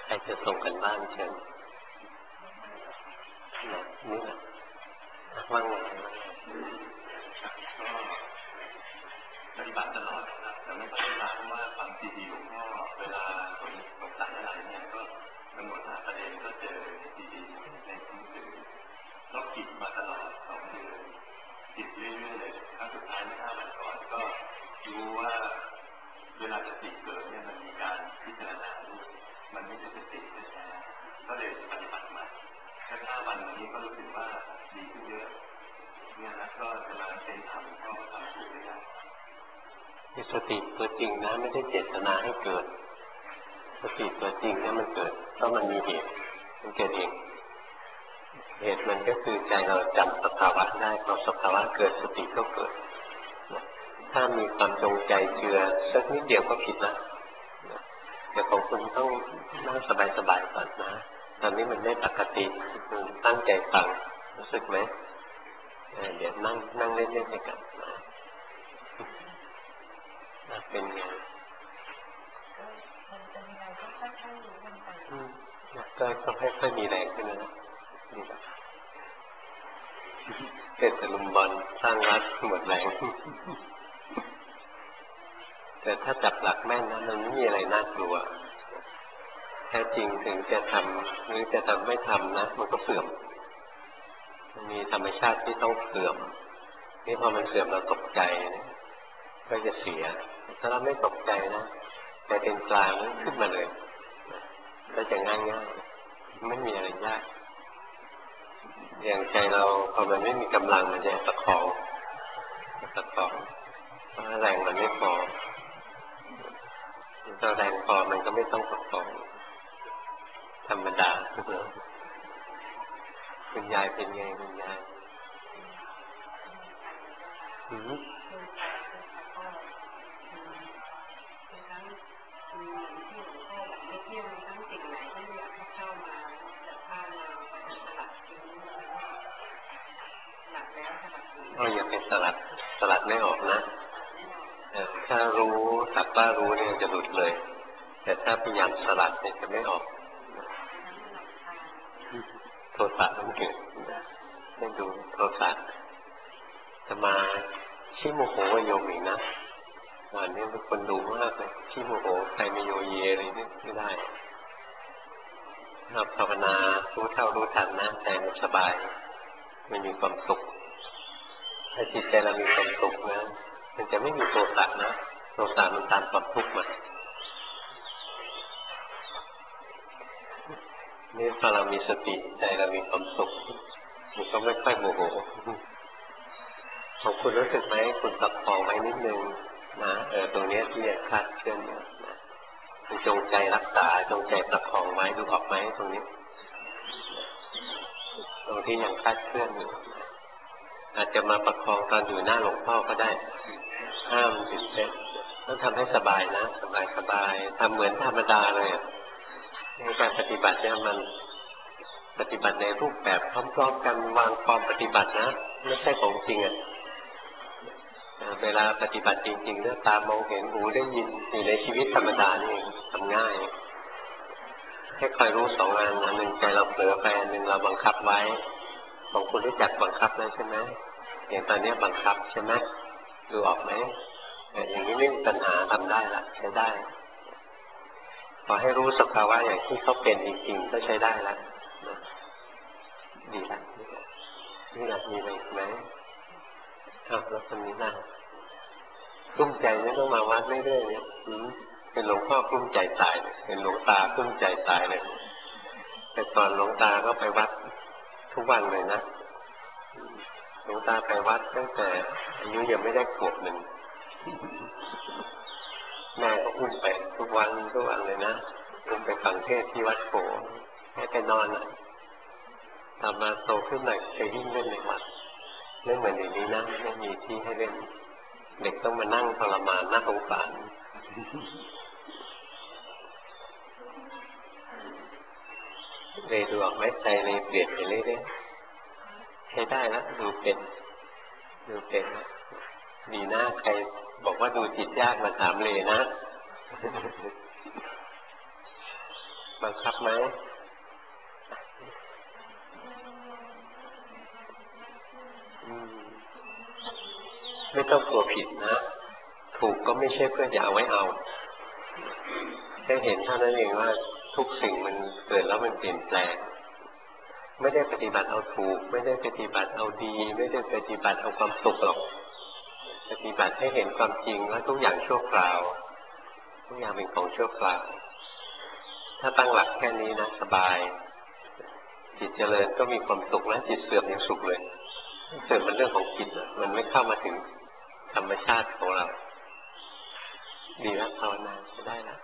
รจะส่งกันบ้านเชิญนี่แหละว่างไงปฏิบัติตลอดนะครับแต่ไม่ปฏิบัติเพราะว่าฟังซีดีหลวงพ่อเวลาสงสัยอะไรเนี่ยก็กำหนดหาประเด็นก็เจอซีดีในหนังสือแล้วผิดมาตลอด2 เดือนผิดเรื่อยๆเลยครั้งสุดท้ายเมื่อ5 วันก่อนก็รู้ว่าเวลาสติเกิดเนี่ยมันมีการพิจารณามันไม่ใช่สติแท้ๆก็เลยปฏิบัติมาแค่5 วันนี้ก็รู้สึกว่าดีขึ้นเยอะเนี่ยนะก็เวลาเป็นธรรมก็ทำถูกได้สติตัวจริงนะไม่ได้เจตนาให้เกิดสติตัวจริงเนี่ยมันเกิดเพราะมันมีเหตุมันเกิดเองเหตุมันก็คือใจเราจำสภาวะได้พอสภาวะเกิดสติก็เกิดถ้ามีความจงใจเจือสักนิดเดียวก็ผิดละแต่ของคุณต้องนั่งสบายๆก่อนนะตอนนี้มันไม่ปกติคุณตั้งใจฟังรู้สึกไหมเดี๋ยวนั่งเล่นๆไปกันนะเป็นไงก็ค่อยๆมีแรงขึ้นนะนี่แหละเป็นตะลุมบอลสร้างรัฐหมดแรงแต่ถ้าจับหลักแม่นนะมันไม่มีอะไรน่ากลัวแท้จริงถึงจะทำหรือจะทำไม่ทำนะมันก็เสื่อมมันมีธรรมชาติที่ต้องเสื่อมนี่พอมันเสื่อมเราตกใจนะก็จะเสียถ้าเราไม่ตกใจนะแต่เป็นกลางขึ้นมาเลยก็จะง่ายๆไม่มีอะไรยากอย่างใจเราพอมันไม่มีกำลังมันจะประคองเพราะแรงมันไม่พอถ้าแรงพอมันก็ไม่ต้องประคองธรรมดาคุณยายเป็นไงคุณยายอย่าไปสลัดไม่ออกนะถ้ารู้สักว่ารู้เนี่ยจะหลุดเลยแต่ถ้าพยายามสลัดเนี่ยจะไม่ออกโทสะมันเกิดให้ดูโทสะจะมาชี้โมโหโยมอีกนะวันนี้เป็นคนดูมากเลยชี้โมโหใครไม่โยเยอะไรนี่ไม่ได้เราภาวนารู้เท่ารู้ทันนะใจมันสบายมันมีความสุขถ้าจิตใจเรามีความสุขนะมันจะไม่มีโทสะนะโทสะมันตามความทุกข์มานี่พอเรามีสติใจเรามีความสุขมันก็ไม่ค่อยโมโหของคุณรู้สึกไหมคุณประคองไว้นิดนึงนะตรงนี้ที่คลาดเคลื่อนนะคุณจงใจรักษาจงใจประคองไว้ดูออกไหมตรงนี้ตรงที่ยังคลาดเคลื่อนอยู่อาจจะมาประคองตอนอยู่หน้าหลวงพ่อก็ได้ห้ามตื่นเต้นต้องทำให้สบายนะสบายทำเหมือนธรรมดาเลยในการปฏิบัติเนี่ยมันปฏิบัติในรูปแบบพร้อมๆกันวางความปฏิบัตินะไม่ใช่ของจริงเวลาปฏิบัติจริงๆเนี่ยตามองเห็นหูได้ยินอยู่ในชีวิตธรรมดานี่ทำง่ายแค่คอยรู้2 อันอันหนึ่งใจเราเผลอไปอันหนึ่งเราบังคับไว้ของคุณรู้จักบังคับแล้วใช่ไหมอย่างตอนนี้บังคับใช่ไหมดูออกไหมอย่างนี้ไม่มีปัญหาทำได้ละใช้ได้ขอให้รู้สภาวะอย่างที่เขาเป็นจริงๆก็ใช้ได้ละดีละนี่ละมีอะไรไหมแล้วคนนี้นะกลุ้มใจไม่ต้องมาวัดเรื่อยๆเนี่ยเป็นหลวงพ่อกลุ้มใจตายเลยเป็นหลวงตากลุ้มใจตายเลยแต่ตอนหลวงตาก็ไปวัดทุกวันเลยนะหลวงตาไปวัดตั้งแต่อายุยังไม่ได้ขวบ 1แม่ก็อุ้มไปทุกวันเลยนะอุ้มไปฟังเทศน์ที่วัดโขให้ไปนอนทำมาโตขึ้นหน่อยไปวิ่งเล่นในวัดไม่เหมือนอย่างนี้นะไม่มีที่ให้เล่นเด็กต้องมานั่งทรมานน่าสงสารเลยดูออกไหมใจเลยเปลี่ยนไปเรื่อยๆใช้ได้แล้วดูเป็นดีหน้าใครบอกว่าดูจิตยากมาถามเลยนะบังคับไหมไม่ต้องกลัวผิดนะถูกก็ไม่ใช่เพื่อจะเอาไว้เอาแค่เห็นเท่านั้นเองว่าทุกสิ่งมันเกิดแล้วมันเปลี่ยนแปลงไม่ได้ปฏิบัติเอาถูกไม่ได้ปฏิบัติเอาดีไม่ได้ปฏิบัติเอาความสุขหรอกปฏิบัติให้เห็นความจริงว่าทุกอย่างชั่วคราวทุกอย่างเป็นของชั่วคราวถ้าตั้งหลักแค่นี้นะสบายจิตเจริญก็มีความสุขนะจิตเสื่อมยังสุขเลยเสื่อมเป็นเรื่องของจิตมันไม่เข้ามาถึงธรรมชาติของเราดีแล้วภาวนาจะได้แล้ว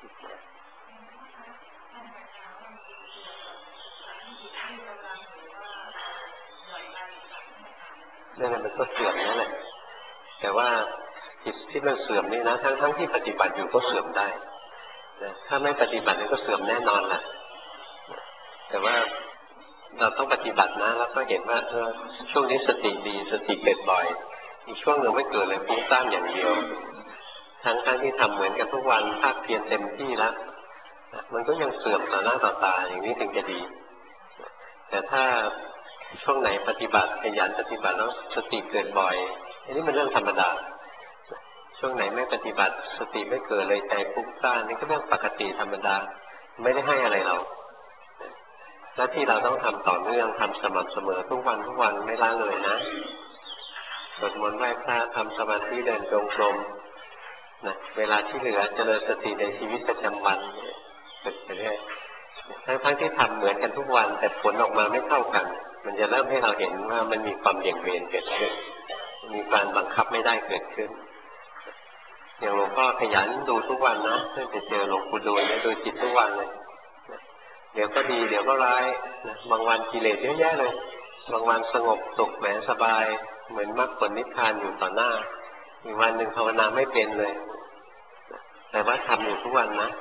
นั่นแหละมันก็เสื่อมนั่นแหละแต่ว่าจิตที่มันเสื่อมนี่นะทั้งที่ปฏิบัติอยู่ก็เสื่อมได้ถ้าไม่ปฏิบัตินี่ก็เสื่อมแน่นอนแหละแต่ว่าเราต้องปฏิบัตินะแล้วก็เห็นว่าช่วงนี้สติดีสติเกิดบ่อยอีกช่วงหนึ่งไม่เกิดเลยฟุ้งซ่านอย่างเดียวทั้งที่ทำเหมือนกันทุกวันภาคเพียรเต็มที่แล้วมันก็ยังเสื่อมต่อหน้าต่อตาอย่างนี้ถึงจะดีแต่ถ้าช่วงไหนปฏิบัติขยันปฏิบัติแล้วสติเกิดบ่อยอันนี้มันเรื่องธรรมดาช่วงไหนไม่ปฏิบัติสติไม่เกิดเลยใจฟุ้งซ่านนี่ก็เรื่องปกติธรรมดาไม่ได้ให้อะไรเราหน้าที่เราต้องทำต่อเนื่องทำสม่ำเสมอทุกวันไม่ละเลยนะสวดมนต์ไหว้พระทำสมาธิเดินจงกรมนะเวลาที่เหลือเจริญสติในชีวิตประจำวันฝึกไปเรื่อยทั้งที่ทำเหมือนกันทุกวันแต่ผลออกมาไม่เท่ากันมันจะเริ่มให้เราเห็นว่ามันมีความเบี่ยงเบนเกิดขึ้นมีการบังคับไม่ได้เกิดขึ้นอย่างหลวงพ่อขยันดูทุกวันนะเพื่อจะเจอหลวงปู่ดูลดูจิตทุกวันเลยเดี๋ยวก็ดีเดี๋ยวก็ร้ายบางวันกิเลสเยอะแยะเลยบางวันสงบสุขแหมสบายเหมือนมรรคผลนิพพานอยู่ต่อหน้าอีกวันหนึ่งภาวนาไม่เป็นเลยแต่ว่าทำอยู่ทุกวันนะ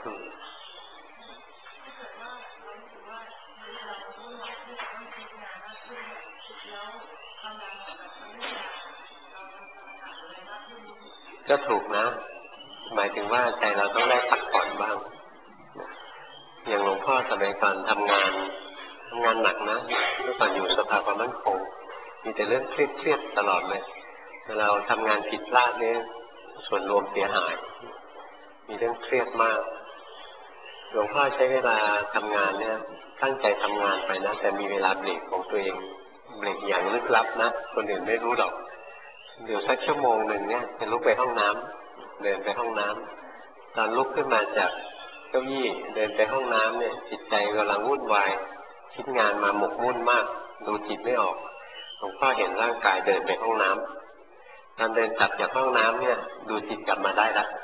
ก็ถูกนะหมายถึงว่าใจเราต้องได้พักผ่อนบ้างอย่างหลวงพ่อสมัยก่อนทำงานหนักนะเมื่อก่อนอยู่สภาความมั่นคงมีแต่เรื่องเครียดตลอดเลยเราทำงานผิดพลาดเนี่ยส่วนรวมเสียหายมีเรื่องเครียดมากหลวงพ่อใช้เวลาทำงานเนี่ยตั้งใจทำงานไปนะแต่มีเวลาเบรกของตัวเองเบรกอย่างลึกลับนะคนอื่นไม่รู้หรอกเดี๋ยวสักชั่วโมงหนึ่งเนี่ยจะลุกไปห้องน้ำเดินไปห้องน้ำตอนลุกขึ้นมาจากเก้าอี้เดินไปห้องน้ำเนี่ยจิตใจกำลังวุ่นวายคิดงานมาหมกมุ่นมากดูจิตไม่ออกหลวงพ่อเห็นร่างกายเดินไปห้องน้ำตอนเดินกลับจากห้องน้ำเนี่ยดูจิตกลับมาได้ละ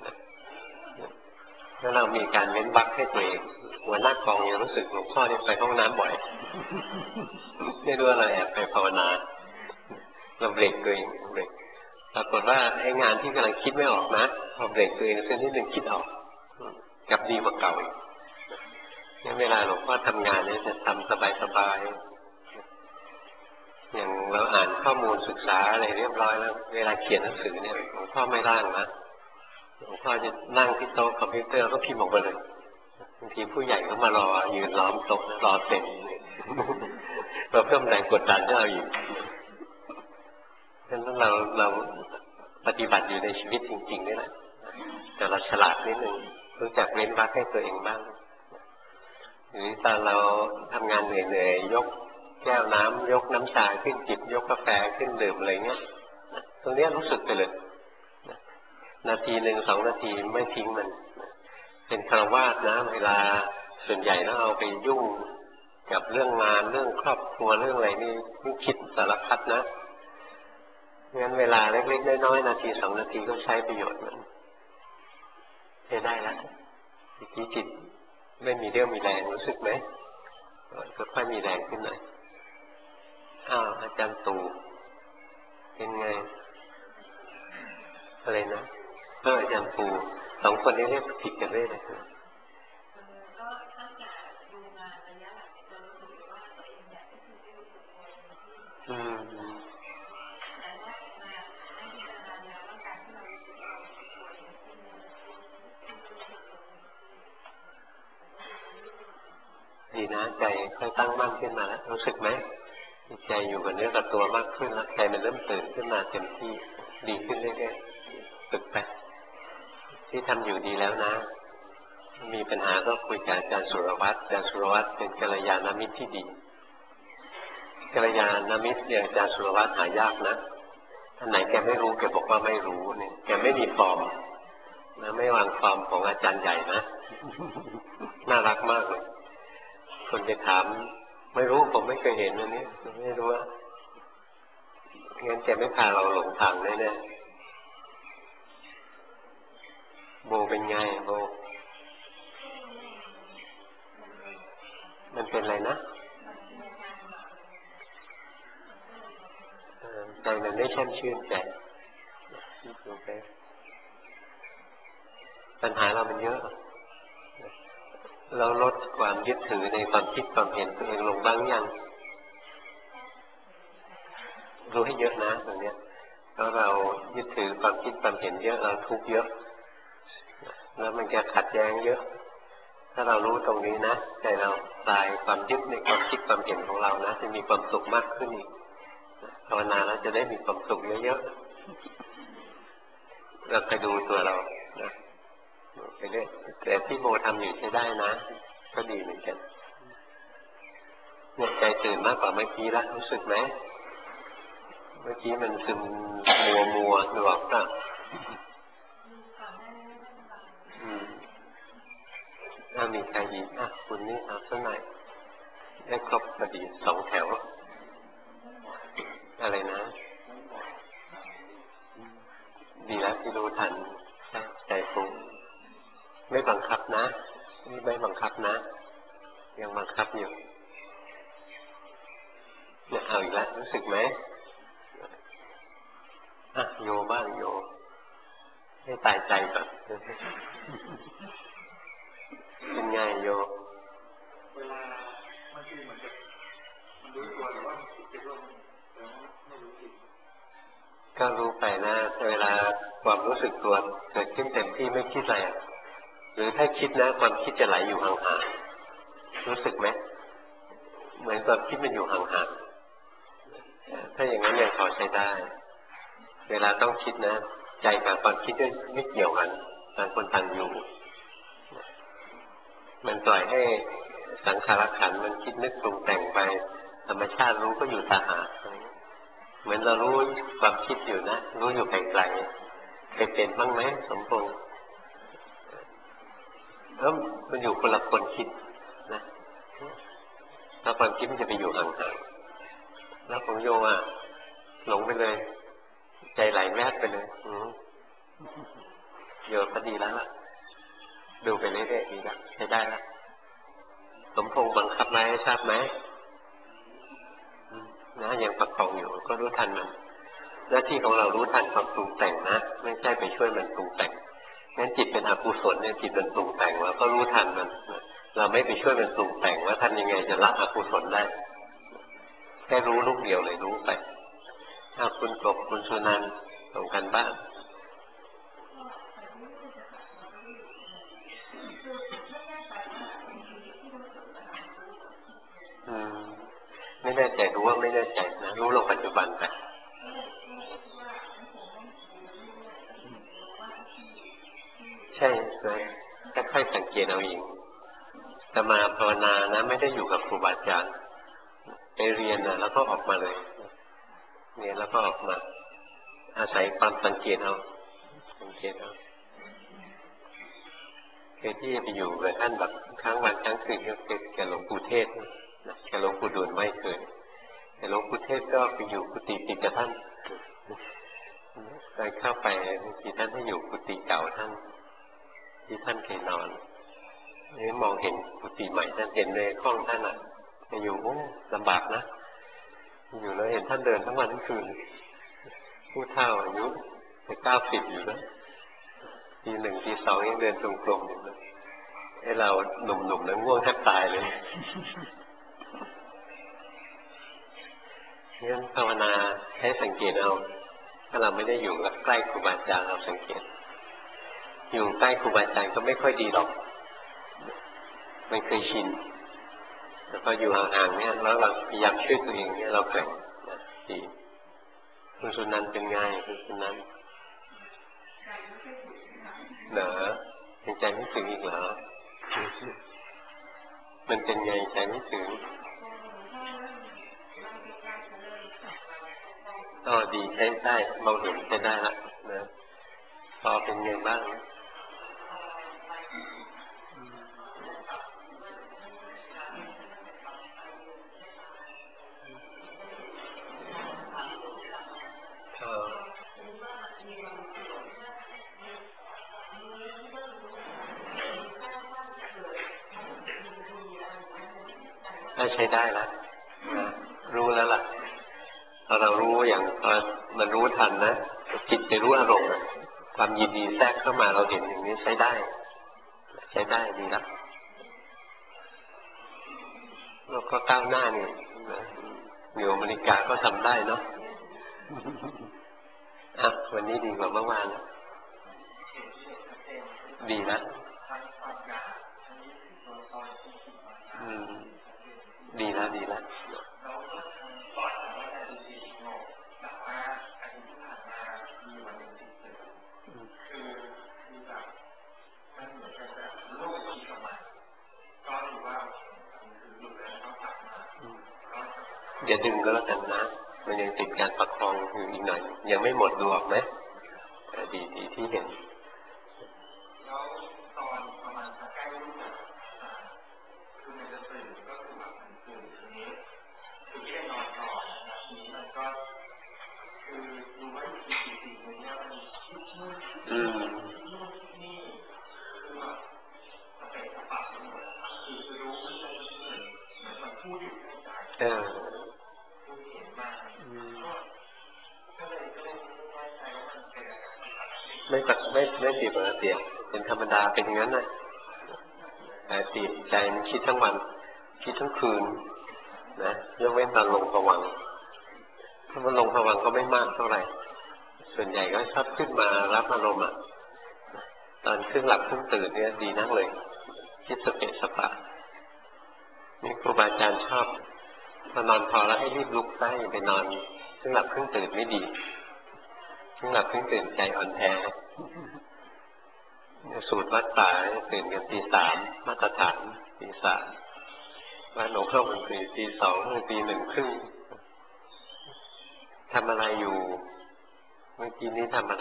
ถ้าเรามีการเว้นวรรคให้ตัวเองหัวหน้ากองยังรู้สึกหลวงพ่อเนี่ยไปห้องน้ำบ่อยไม่รู้ว่าเราแอบไปภาวนาเราเบรกตัวเองเบรกปรากฏว่าไอ้งานที่กำลังคิดไม่ออกนะพอเบรกตัวเองเส้นที่หนึ่งคิดออกกลับดีกว่าเก่าอีกงั้นเวลาหลวงพ่อทำงานเนี่ยจะทำสบายๆอย่างเราอ่านข้อมูลศึกษาอะไรเรียบร้อยแล้วเวลาเขียนหนังสือเนี่ยหลวงพ่อไม่ร่างนะหลวงพ่อจะนั่งที่โต๊ะคอมพิวเตอร์ก็พิมพ์ออกไปเลยบางทีผู้ใหญ่ก็มารอยืนล้อมโต๊ะรอเซ็นเราเพิ่มแรงกดดันให้เราอีกฉะนั้นเราปฏิบัติอยู่ในชีวิตจริงๆนี่แหละแต่เราฉลาดนิดนึงรู้จักเว้นวรรคให้ตัวเองบ้างหรือตอนเราทำงานเหนื่อยๆยกแก้วน้ำยกน้ำชาขึ้นจิบยกกาแฟขึ้นดื่มอะไรเงี้ยตรงนี้รู้สึกไปเลยนาทีหนึ่ง2 นาทีไม่ทิ้งมันเป็นฆราวาสนะเวลาส่วนใหญ่แล้วเอาไปยุ่งกับเรื่องงานเรื่องครอบครัวเรื่องอะไรนี่คิดสารพัดนะงั้นเวลาเล็กๆน้อยๆนาที2 นาทีก็ใช้ประโยชน์มันได้แล้วทีจิตไม่มีเรี่ยวมีแรงรู้สึกไหมก็ค่อยมีแรงขึ้นหน่อยอาจารย์ตู่เป็นไงอะไรนะอาจารย์ตู่2 คนนี้เรียกผิดกันเลยนะนะใจค่อยตั้งมั่นขึ้นมาแล้วรู้สึกไหมใจอยู่กับเนื้อกับตัวมากขึ้นแล้วใจมันเริ่มตื่นขึ้นมาเต็มที่ดีขึ้นเรื่อยๆฝึกไปที่ทำอยู่ดีแล้วนะมีปัญหาก็คุยกับอาจารย์สุรวัตรอาจารย์สุรวัตรเป็นกัลยาณมิตรที่ดีกัลยาณมิตรอย่างอาจารย์สุรวัตรหายากนะท่านไหนแกไม่รู้แกบอกว่าไม่รู้เนี่ยแกไม่มีฟอร์มนะไม่วางฟอร์มของอาจารย์ใหญ่นะน่ารักมากเลยคนจะถามไม่รู้ผมไม่เคยเห็นอันนี้ไม่รู้ว่างั้นแกไม่พาเราหลงทางแน่ๆโบเป็นไงโบมันเป็นอะไรนะใจมันไม่แช่มชื่นใจดูไปปัญหาเรามันเยอะเราลดความยึดถือในความคิดความเห็นตัวเองลงบ้างยังรู้ให้เยอะนะตรงนี้เพราะเรายึดถือความคิดความเห็นเยอะเราทุกข์เยอะแล้วมันจะขัดแย้งเยอะถ้าเรารู้ตรงนี้นะใจเราคลายความยึดในความคิดความเห็นของเรานะจะมีความสุขมากขึ้นอีกภาวนาแล้วจะได้มีความสุขเยอะๆเราไปดูตัวเรานะไปเรื่อยแต่ที่โมทำอยู่ใช้ได้นะก็ดีเหมือนกันเนี่ยใจตื่นมากกว่าเมื่อกี้ละรู้สึกไหมเมื่อกี้มันซึมมัวหนวกป่ะถ้ามีใครอีกคุณนี่เอาสักหน่อยได้ครบพอดี2 แถวอะไรนะดีแล้วที่รู้ทันใจฟุ้งไม่บังคับนะนี่ไม่บังคับนะยังบังคับอยู่เนี่ยเอาอีกแล้วรู้สึกไหมโยบ้างโยให้ตายใจก่อนเป็นไงโยเวลาบางทีเหมือนกับมันรู้ตัวแต่ว่ามันคิดไปร่วมแล้วไม่รู้จิตก็รู้ไปนะเวลาความรู้สึกตัวเกิดขึ้นเต็มที่ไม่คิดอะไรหรือถ้าคิดนะความคิดจะไหลอยู่ห่างๆรู้สึกไหมเหมือนความคิดมันอยู่ห่างๆถ้าอย่างนั้นยังพอใช้ได้เวลาต้องคิดนะใจกับความคิดไม่เกี่ยวกันต่างคนต่างอยู่มันปล่อยให้สังขารขันธ์มันคิดนึกปรุงแต่งไปธรรมชาติรู้ก็อยู่ตาหาเหมือนเรารู้ความคิดอยู่นะรู้อยู่ไกลๆเคยเป็นบ้างไหมสมพงษ์แล้วมันอยู่คนละคนคิดนะแล้วความคิดมันจะไปอยู่ห่างๆแล้วของโยหลงไปเลยใจไหลแวบไปเลยโยก็ดีแล้วล่ะดูไปเรื่อยๆดีแล้วใช้ได้แล้วสมพงษ์บังคับไหมทราบไหมนะยังประคองอยู่ก็รู้ทันมันหน้าที่ของเรารู้ทันความปรุงแต่งนะไม่ใช่ไปช่วยมันปรุงแต่งงั้นจิตเป็นอกุศลเนี่ยจิตมันปรุงแต่งเราก็รู้ทันมันเราไม่ไปช่วยมันปรุงแต่งว่าทำยังไงจะละอกุศลได้แค่รู้ลูกเดียวเลยรู้ไปถ้าคุณกบคุณสุนันท์ส่งกันบ้างไม่แน่ใจรู้ว่าไม่แน่ใจนะรู้ลงปัจจุบันไปใช่เลยค่อยๆสังเกตเอาเองแต่มาภาวนานะไม่ได้อยู่กับครูบาอาจารย์ไปเรียนนะแล้วก็ออกมาเลยเรียนแล้วก็ออกมาอาศัยความสังเกตเอาคือที่ไปอยู่กับท่านแบบค้างวันค้างคืนก็เป็นแกหลวงปู่เทศนะแกหลวงปู่ดูลไม่เคยแต่หลวงปู่เทศก็ไปอยู่กุฏิติดกับท่านไปเข้าไปบางทีท่านให้อยู่กุฏิเก่าท่านที่ท่านเคยนอนนี่มองเห็นกุฏิใหม่ท่านเห็นในห้องท่านไปอยู่ลำบากนะอยู่แล้วเห็นท่านเดินทั้งวันทั้งคืนผู้เฒ่าอายุ90อยู่นะที 1 ที 2ยังเดินตรงกลมอยู่นะให้เราหนุ่มๆนั้นง่วงแทบตายเลยงั้นภาวนาให้สังเกตเอาถ้าเราไม่ได้อยู่ใกล้ครูบาอาจารย์เราสังเกตอยู่ใกล้ครูบาอาจารย์ก็ไม่ค่อยดีหรอกมันเคยชินแล้วก็อยู่ห่างๆเนี่ยแล้วเราพยายามช่วยตัวเองเนี่ยเราแกร่งดีคุณสุนันท์เป็นไงคุณสุนันท์เหรอยังใจไม่ถึงอีกเหรอมันเป็นไงใจไม่ถึงก็ดีใช้ได้มองเห็นใช้ได้ละนะพอเป็นไงบ้างใช้ได้แล้วรู้แล้วล่ะพอเรารู้อย่างมันรู้ทันนะจิตไปรู้อารมณ์ความยินดีแทรกเข้ามาเราเห็นอย่างนี้ใช้ได้ดีแล้วเราก็ก้าวหน้านี่อยู่อเมริกาก็ทำได้เนาะวันนี้ดีกว่าเมื่อวานดีนะดีแล้วอย่าดึงก็แล้วกันนะมันยังติดการประคองอยู่อีกหน่อยยังไม่หมดดวงไหมดีที่เห็นแล้วตอนประมาณใกล้รุ่งคือมันจะตื่นก็คือแบบตื่นทีนี้คือที่ได้นอนก่อนนะครับทีนี้มันก็คือดูว่าจริงๆเนี่ยมันนี่คือแบบสเปซสปะไปหมดคือรู้มันเหมือนมันพูดอยู่ในใจไม่ติดปกติเป็นธรรมดาเป็นอย่างนั้นนะแต่ติดใจมันคิดทั้งวันคิดทั้งคืนนะยกเว้นตอนลงภวังค์ถ้ามันลงภวังค์ก็ไม่มากเท่าไหร่ส่วนใหญ่ก็ชอบขึ้นมารับอารมณ์ตอนครึ่งหลับครึ่งตื่นเนี่ยดีนักเลยคิดสเปะสปะนี่ครูบาอาจารย์ชอบพอนอนพอแล้วให้รีบลุกไปนอนครึ่งหลับครึ่งตื่นไม่ดีครึ่งหลับครึ่งตื่นใจอ่อนแอสูตรวัดป่าตื่นกันตี 3มาตรฐานตี 3วัดหลวงพ่อมันตื่นตี 2หรือตี 1 ครึ่งทำอะไรอยู่เมื่อกี้นี้ทำอะไร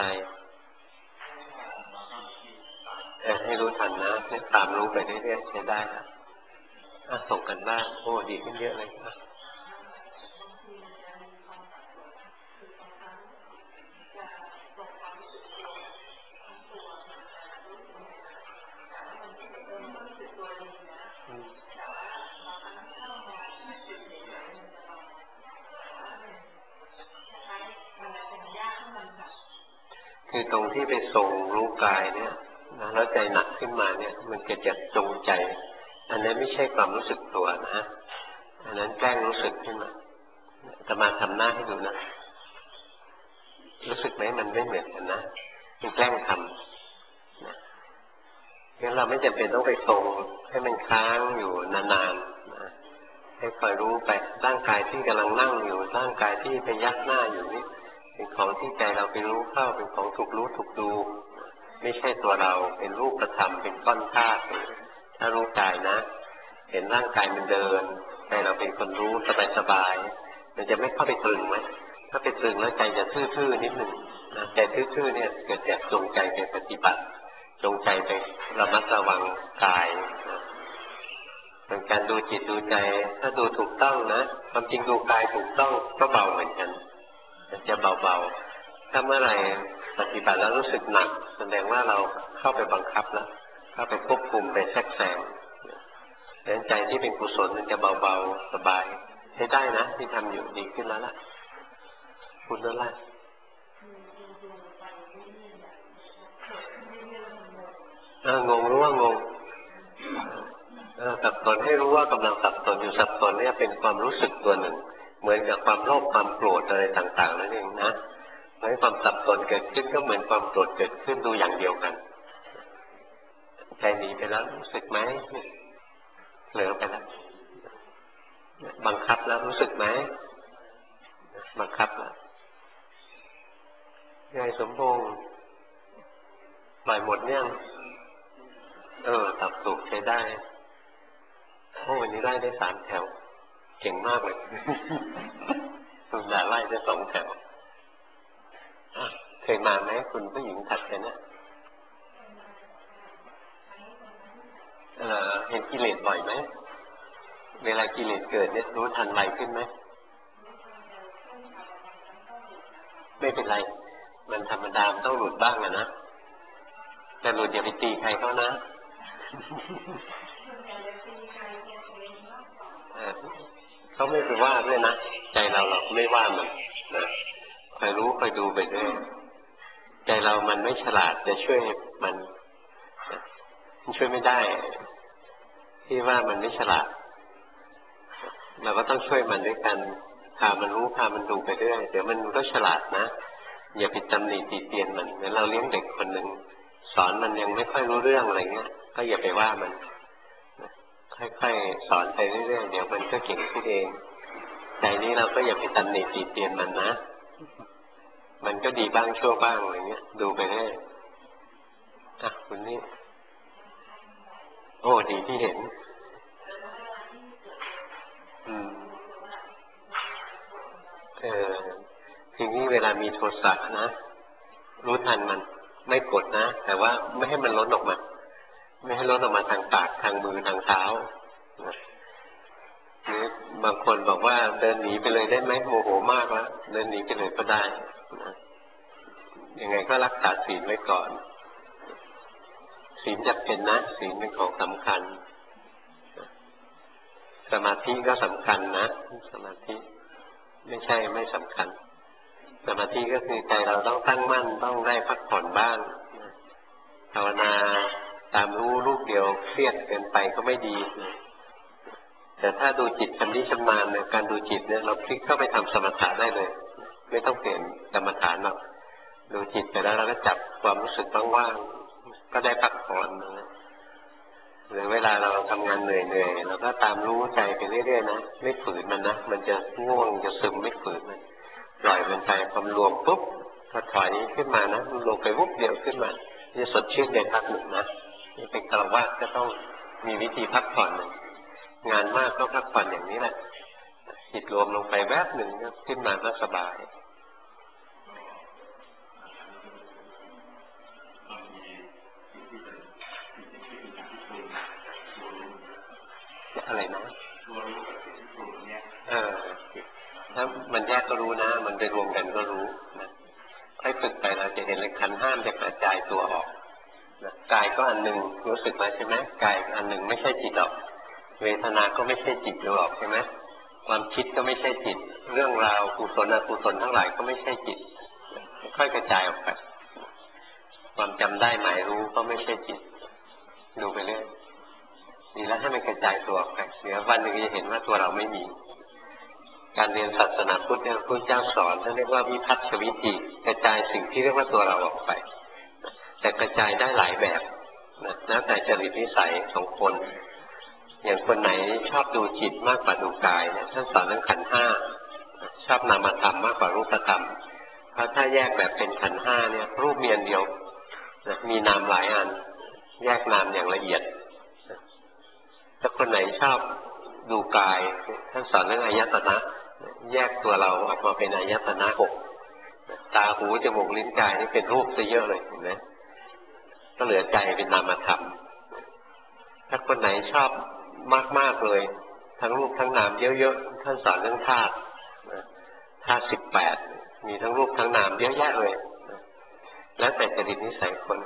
ให้รู้ทันนะตามรู้ไปเรื่อยๆใช้ได้นะส่งกันบ้างโอ้ดีขึ้นเยอะเลยคือตรงที่ไปทรงรู้กายเนี่ยนะแล้วใจหนักขึ้นมาเนี่ยมันเกิดจากจงใจอันนั้นไม่ใช่ความรู้สึกตัวนะอันนั้นแกล้งรู้สึกขึ้นมาจะมาทำหน้าให้ดูนะรู้สึกไหมมันไม่เหมือนกันนะมันแกล้งทำนะงั้นเราไม่จำเป็นต้องไปทรงให้มันค้างอยู่นานๆนะให้คอยรู้ไปร่างกายที่กำลังนั่งอยู่ร่างกายที่ไปยักหน้าอยู่นี่เป็นของที่ใจเราไปรู้เข้าเป็นของถูกรู้ถูกดูไม่ใช่ตัวเราเป็นรูปธรรมเป็นก้อนธาตุถ้ารู้กายนะเห็นร่างกายมันเดินใจเราเป็นคนรู้สบายๆมันจะไม่เข้าไปตรึงไหมถ้าไปตรึงแล้วใจจะทื่อๆนิดหนึ่งนะใจทื่อๆเนี่ยเกิดจากจงใจไปปฏิบัติจงใจไประมัดระวังกายเป็นการดูจิตดูใจถ้าดูถูกต้องนะความจริงดูกายถูกต้องก็เบาเหมือนกันจะเบาๆถ้าเมื่อไหร่ปฏิบัติแล้วรู้สึกหนักแสดงว่าเราเข้าไปบังคับแล้วเข้าไปควบคุมไปแทรกแซงแต่ใจที่เป็นกุศลมันจะเบาๆสบายใช้ได้นะที่ทำอยู่ดีขึ้นแล้วล่ะคุณนั่นแหละงงรู้ว่างงสับสนให้รู้ว่ากำลังสับสนอยู่สับสนเนี่ยเป็นความรู้สึกตัวหนึ่งเหมือนกับความโลภความโกรธอะไรต่างๆนั่นเองนะเพราะความสับสนเกิดขึ้นก็เหมือนความโกรธเกิดขึ้นดูอย่างเดียวกันใจหนีไปแล้วรู้สึกไหมเผลอไปแล้วบังคับแล้วรู้สึกไหมบังคับแล้วยายสมพงษ์ปล่อยหมดเนี่ยตับสุกใช้ได้วันนี้ได้3 แถวเก่งมากเลยคุณด่าไล่ได้2 แถวเคยมาไหมคุณผู้หญิงถัดกันนะเห็นกิเลสบ่อยไหมเวลากิเลสเกิดเนี่ยรู้ทันไวขึ้นไหมไม่เป็นไรมันธรรมดาต้องหลุดบ้างนะแต่หลุดอย่าไปตีใครเขานะเขาไม่ไปว่าด้วยนะใจเราไม่ว่ามันนะคอยรู้คอยดูไปด้วยใจเรามันไม่ฉลาดจะช่วยมันช่วยไม่ได้ที่ว่ามันไม่ฉลาดเราก็ต้องช่วยมันด้วยกันพามันรู้พามันดูไปเรื่อยเดี๋ยวมันก็ฉลาดนะอย่าไปตำหนิติเตียนมันเหมือนเราเลี้ยงเด็กคนหนึ่งสอนมันยังไม่ค่อยรู้เรื่องอะไรเงี้ยก็อย่าไปว่ามันค่อยๆสอนไปเรื่อยๆเดี๋ยวมันก็เก่งขึ้นเองใจนี้เราก็อย่าไปตำหนิติเตียนมันนะมันก็ดีบ้างชั่วบ้างอะไรเงี้ยดูไปเรื่อยคุณนี่โอ้ดีที่เห็นทีนี้เวลามีโทสะนะรู้ทันมันไม่กดนะแต่ว่าไม่ให้มันล้นออกมาไม่ให้ล้นออกมาทางปากทางมือทางเท้านี่บางคนบอกว่าเดินหนีไปเลยได้ไหมโมโหมากแล้วเดินหนีไปเลยก็ได้ยังไงก็รักษาศีลไว้ก่อนศีลจำเป็นนะศีลเป็นของสำคัญสมาธิก็สำคัญนะสมาธิไม่ใช่ไม่สำคัญสมาธิก็คือใจเราต้องตั้งมั่นต้องได้พักผ่อนบ้างภาวนาตามรู้ลูกเดียวเครียดเกินไปก็ไม่ดีแต่ถ้าดูจิตชำนิชำนาญเนี่ยการดูจิตเนี่ยเราพลิกเข้าไปทำสมถะได้เลยไม่ต้องเปลี่ยนกรรมฐานหรอกดูจิตไปแล้วเราก็จับความรู้สึกว่างๆก็ได้พักผ่อนหรือเวลาเราทำงานเหนื่อยๆเราก็ตามรู้ใจไปเรื่อยๆนะไม่ฝืนมันนะมันจะง่วงจะซึมไม่ฝืนมันปล่อยมันไปความรวมปุ๊บพอถอยนี้ขึ้นมานะมันลงไปวุบเดียวขึ้นมาจะสดชื่นในพักหนึ่งนะนี่เป็นฆราวาสก็ต้องมีวิธีพักผ่อนงานมากก็พักผ่อนอย่างนี้แหละจิตรวมลงไปแวบหนึ่งก็ขึ้นมาก็สบายอะไรนะถ้ามันแยกก็รู้นะมันไปรวมกันก็รู้นะให้ฝึกไปเราจะเห็นเลยขันธ์ห้าจะกระจายตัวออกนะกายก็อันหนึ่งรู้สึกมาใช่ไหมกายอันหนึ่งไม่ใช่จิตหรอกเวทนาก็ไม่ใช่จิตหรอกใช่ไหมความคิดก็ไม่ใช่จิตเรื่องราวกุศลอกุศลทั้งหลายก็ไม่ใช่จิตค่อยกระจายออกไปความจำได้หมายรู้ก็ไม่ใช่จิตดูไปเรื่อยดีแล้วให้มันกระจายตัวออกไปเดี๋ยววันหนึ่งจะเห็นว่าตัวเราไม่มีการเรียนศาสนาพุทธเนี่ยพระเจ้าสอนท่านเรียกว่าวิพัฒชวิธีกระจายสิ่งที่เรียกว่าตัวเราออกไปแต่กระจายได้หลายแบบนะแล้วแต่จริตนิสัยของคนอย่างคนไหนชอบดูจิตมากกว่าดูกายเนี่ยท่านสอนเรื่องขันธ์ห้าชอบนามธรรมมากกว่ารูปธรรมเพราะถ้าแยกแบบเป็นขันธ์ห้าเนี่ยรูปมีอันเดียวนะมีนามหลายอันแยกนามอย่างละเอียดถ้าคนไหนชอบดูกายท่านสอนเรื่องอายตนะแยกตัวเราออกมาเป็นอายตนะ6ตาหูจมูกลิ้นกายนี่เป็นรูปซะเยอะเลยเห็นไหมก็เหลือใจเป็นนามธรรมถ้าคนไหนชอบมากเลยทั้งรูปทั้งนามเยอะๆท่านสอนเรื่องธาตุ18มีทั้งรูปทั้งนามเยอะแยะเลยแล้วแต่จริตนิสัยคน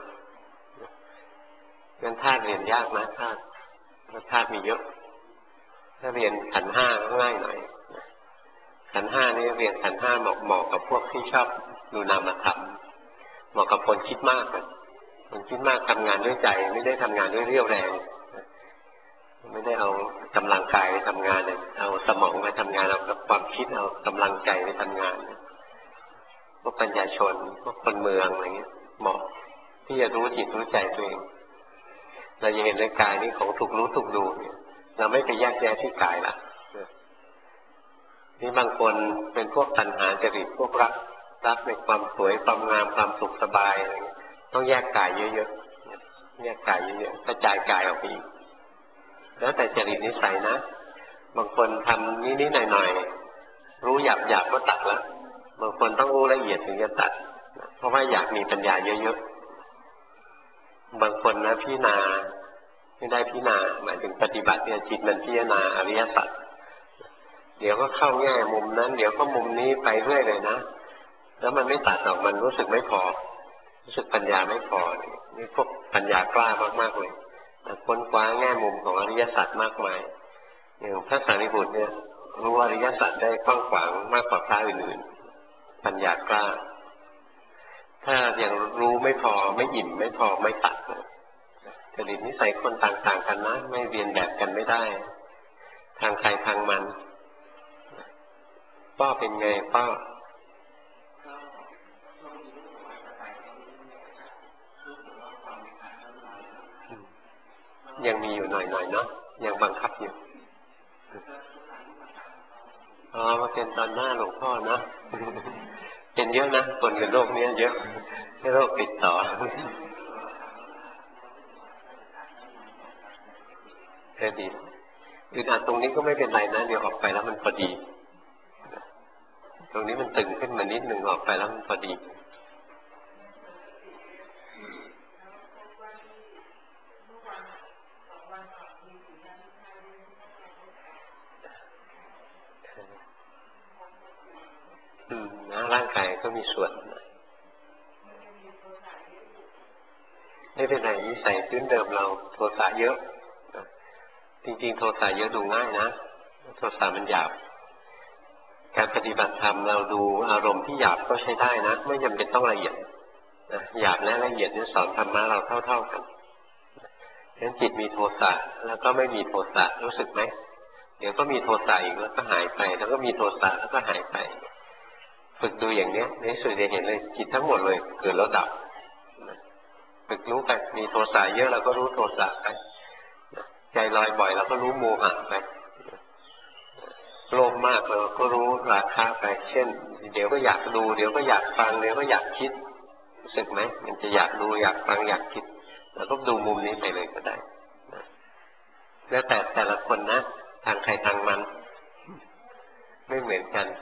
งั้นธาตุเรียนยากนะธาตุมีเยอะถ้าเรียนขันธ์ห้าก็ง่ายหน่อยขันธ์ห้านี่เรียนขันธ์ห้าเหมาะกับพวกที่ชอบดูนามธรรมเหมาะกับคนคิดมากคนคิดมากทำงานด้วยใจไม่ได้ทำงานด้วยเรี่ยวแรงไม่ได้เอากำลังกายไปทำงานเอาสมองไปทำงานเอาความคิดเอากำลังใจไปทำงานพวกปัญญาชนพวกคนเมืองอะไรเงี้ยเหมาะที่จะรู้จิตรู้ใจตัวเองเราจะเห็นในกายนี้ของถูกรู้ถูกดูเนี่ยเราไม่ไปแยกแยะที่กายละนี่บางคนเป็นพวกตัณหาจริตพวกรักในความสวยความงามความสุขสบายอะไรเงี้ยต้องแยกกายเยอะๆแยกกายเยอะๆกระจายกายออกไปอีกแล้วแต่จริตนิสัยนะบางคนทำนิดๆหน่อยๆรู้หยาบๆก็ตัดละบางคนต้องรู้ละเอียดถึงจะตัดเพราะว่าอยากมีปัญญาเยอะๆบางคนนะพิจารณาไม่ได้พิจารณาหมายถึงปฏิบัติเนี่ยจิตมันพิจารณาอริยสัจเดี๋ยวก็เข้าแง่มุมนั้นเดี๋ยวก็มุมนี้ไปเรื่อยเลยนะแล้วมันไม่ตัดออกมันรู้สึกไม่พอรู้สึกปัญญาไม่พอนี่พวกปัญญากล้ามากๆเลยค้นคว้าแง่มุมของอริยสัจมากมายอย่างพระสารีบุตรเนี่ยรู้อริยสัจได้กว้างขวางมากกว่าพระอื่นๆปัญญากล้าถ้ายังรู้ไม่พอไม่อิ่มไม่พอไม่ตัดจริตนิสัยคนต่างๆกันนะไม่เรียนแบบกันไม่ได้ทางใครทางมันป้าเป็นไงป้ายังมีอยู่หน่อยๆเนาะยังบังคับอยู่มาเป็นตอนหน้าหลวงพ่อนะเป็นเยอะนะคนกับโรคนี้เยอะให้โรคติดต่อดีอึดอัดตรงนี้ก็ไม่เป็นไรนะเดี๋ยวออกไปแล้วมันพอดีตรงนี้มันตึงขึ้นมานิดหนึ่งออกไปแล้วมันพอดีนะร่างกายก็มีส่วนไม่เป็นไรนิสัยพื้นเดิมเราโทสะเยอะจริงๆโทสะเยอะดูง่ายนะโทสะมันหยาบการปฏิบัติธรรมเราดูอารมณ์ที่หยาบก็ใช้ได้นะไม่จำเป็นต้องละเอียดหยาบและละเอียดนี่สอนธรรมะเราเท่าๆกันฉะนั้นจิตมีโทสะแล้วก็ไม่มีโทสะรู้สึกไหมเดี๋ยวก็มีโทสะอีกแล้วก็หายไปแล้วก็มีโทสะแล้วก็หายไปฝึกดูอย่างนี้ในสุดจะเห็นเลยจิตทั้งหมดเลยเกิดแล้วดับฝึกรู้ไปมีโทสะเยอะเราก็รู้โทสะไปใจลอยบ่อยเราก็รู้โมหะไปโลภมากเราก็รู้ราคะไปเช่นเดี๋ยวก็อยากดูเดี๋ยวก็อยากฟังเดี๋ยวก็อยากคิดรู้สึกไหมมันจะอยากดูอยากฟังอยากคิดเราก็ดูมุมนี้ไปเลยก็ได้แล้วแต่ละคนนะทางใครทางมันไม่เหมือนกัน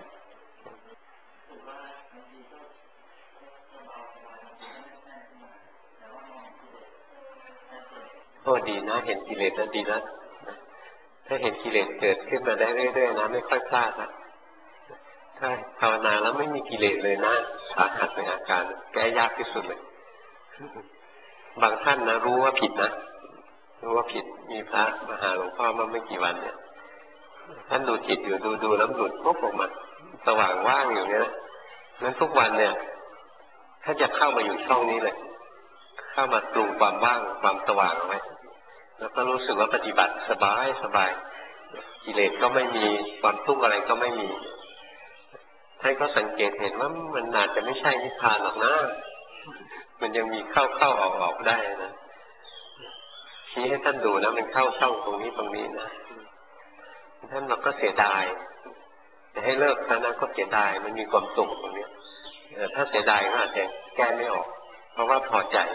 โอ้ดีนะเห็นกิเลสแล้วดีแล้วถ้าเห็นกิเลสเกิดขึ้นมาได้เรื่อยๆนะไม่ค่อยพลาดนะถ้าภาวนาแล้วไม่มีกิเลสเลยนะสาหัสในอาการแก้ยากที่สุดเลยบางท่านนะรู้ว่าผิดนะรู้ว่าผิดมีพระมาหาหลวงพ่อมาไม่กี่วันเนี่ยท่านดูจิตอยู่ดูแล้วหลุดปุ๊บออกมาสว่างว่างอยู่เนี่ยนั้นทุกวันเนี่ยท่านจะเข้ามาอยู่ช่องนี้เลยเข้ามาปรุงความว่างความสว่างไว้แล้วก็รู้สึกว่าปฏิบัติสบายกิเลสก็ไม่มีความทุกข์อะไรก็ไม่มีท่านก็สังเกตเห็นว่ามันอาจจะไม่ใช่นิพพานหรอกนะมันยังมีเข้าออกได้นะชี้ให้ท่านดูนะมันเข้าช่องตรงนี้นะท่านเราก็เสียดายจะให้เลิกท่านก็เสียดายมันมีความสุขตรงนี้ถ้าเสียดายก็อาจจะแก้ไม่ออกเพราะว่าพอใจ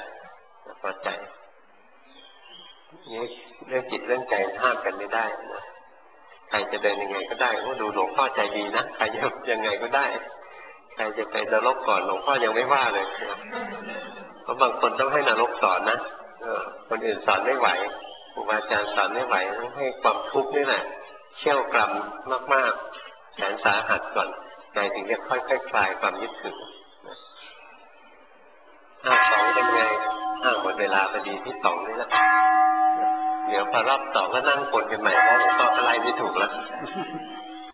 นี่เรื่องจิตเรื่องใจห้ามกันไม่ได้นะใครจะเดินยังไงก็ได้ว่าดูหลวงพ่อใจดีนะใครจะยังไงก็ได้ใครจะไปนรกก่อนหลวงพ่อยังไม่ว่าเลยเพราะบางคนต้องให้นรกสอนนะคนอื่นสอนไม่ไหวครูบาอาจารย์สอนไม่ไหวต้องให้ความทุกข์นี่แหละเชี่ยวกรำมากๆแสนสาหัสก่อนใจถึงจะค่อยๆคลายความยึดถือสองเป็นไงหมดเวลาพอดีที่สองนี่แหละเดี๋ยวพอรอบสองก็นั่งคนกันใหม่เพราะหลวงพ่ออะไรไม่ถูกแล้ว